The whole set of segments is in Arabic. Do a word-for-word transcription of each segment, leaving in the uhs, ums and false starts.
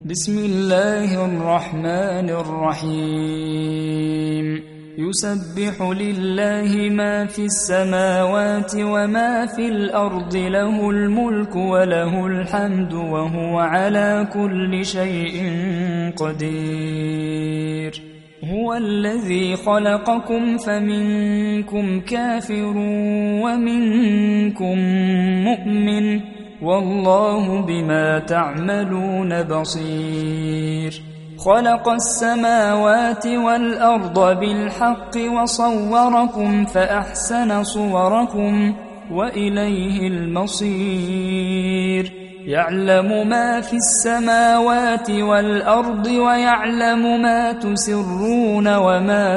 بسم الله الرحمن الرحيم يسبح لله ما في السماوات وما في الأرض له الملك وله الحمد وهو على كل شيء قدير هو الذي خلقكم فمنكم كافر ومنكم مؤمن والله بما تعملون بصير خلق السماوات والأرض بالحق وصوركم فأحسن صوركم وإليه المصير يعلم ما في السماوات والأرض ويعلم ما تسرون وما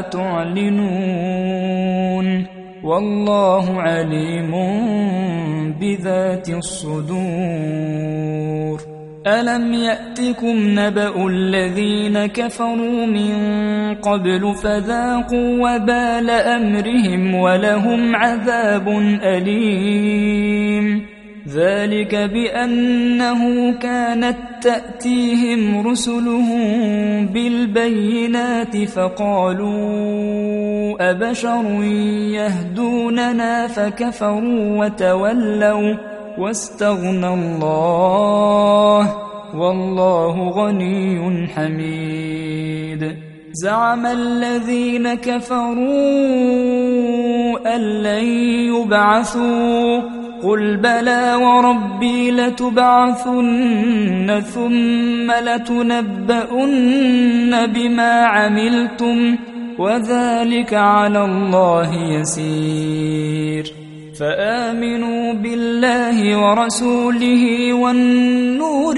تعلنون والله عليم بذات الصدور ألم يأتكم نبأ الذين كفروا من قبل فذاقوا وبال أمرهم ولهم عذاب أليم ذلك بأنه كانت تأتيهم رسلهم بالبينات فقالوا أبشر يهدوننا فكفروا وتولوا واستغنى الله والله غني حميد زعم الذين كفروا أن لن يبعثوا قل بلى وربي لتبعثن ثم لتنبؤن بما عملتم وذلك على الله يسير فآمنوا بالله ورسوله والنور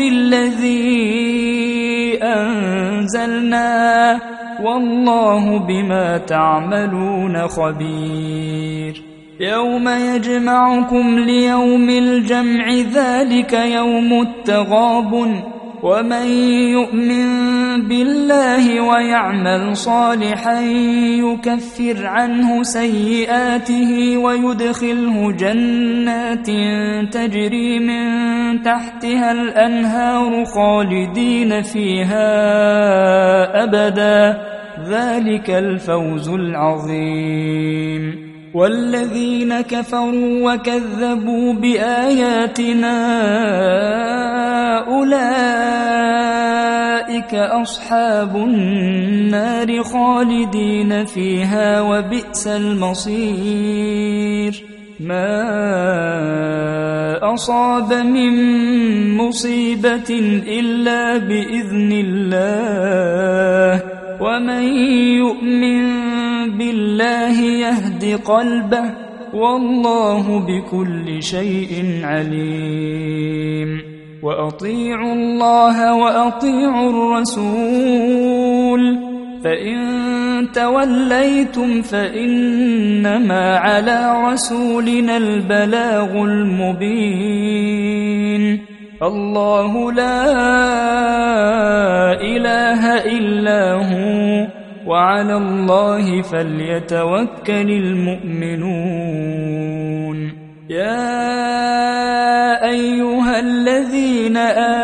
الذي أنزلنا والله بما تعملون خبير يوم يجمعكم ليوم الجمع ذلك يوم التغابن ومن يؤمن بالله ويعمل صالحا يكفر عنه سيئاته ويدخله جنات تجري من تحتها الأنهار خالدين فيها أبدا ذلك الفوز العظيم والذين كفروا وكذبوا بآياتنا أولئك أصحاب النار خالدين فيها وبئس المصير ما أصاب من مصيبة إلا بإذن الله ومن يؤمن بالله يهد قلبه والله بكل شيء عليم وأطيعوا الله وأطيعوا الرسول فإن توليتم فإنما على رسولنا البلاغ المبين الله لا إله إلا هو وعلى الله فليتوكل المؤمنون يا أيها الذين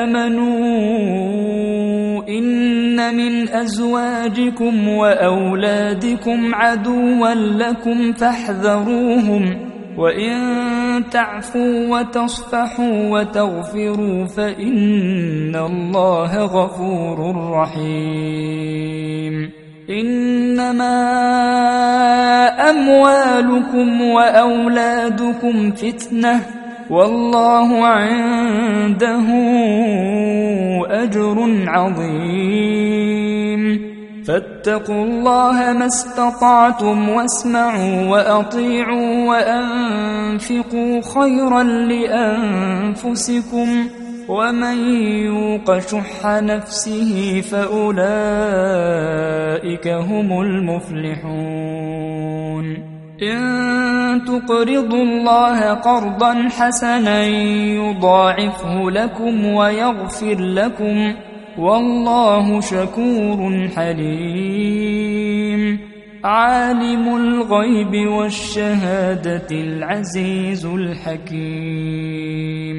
آمنوا إن من أزواجكم وأولادكم عدوا لكم فاحذروهم وإن تعفوا وتصفحوا وتغفروا فإن الله غفور رحيم إنما أموالكم وأولادكم فتنة والله عنده أجر عظيم فاتقوا الله ما استطعتم واسمعوا وأطيعوا وأنفقوا خيرا لأنفسكم ومن يوق شح نفسه فأولئك هم المفلحون إن تقرضوا الله قرضا حسنا يضاعفه لكم ويغفر لكم والله شكور حليم عالم الغيب والشهادة العزيز الحكيم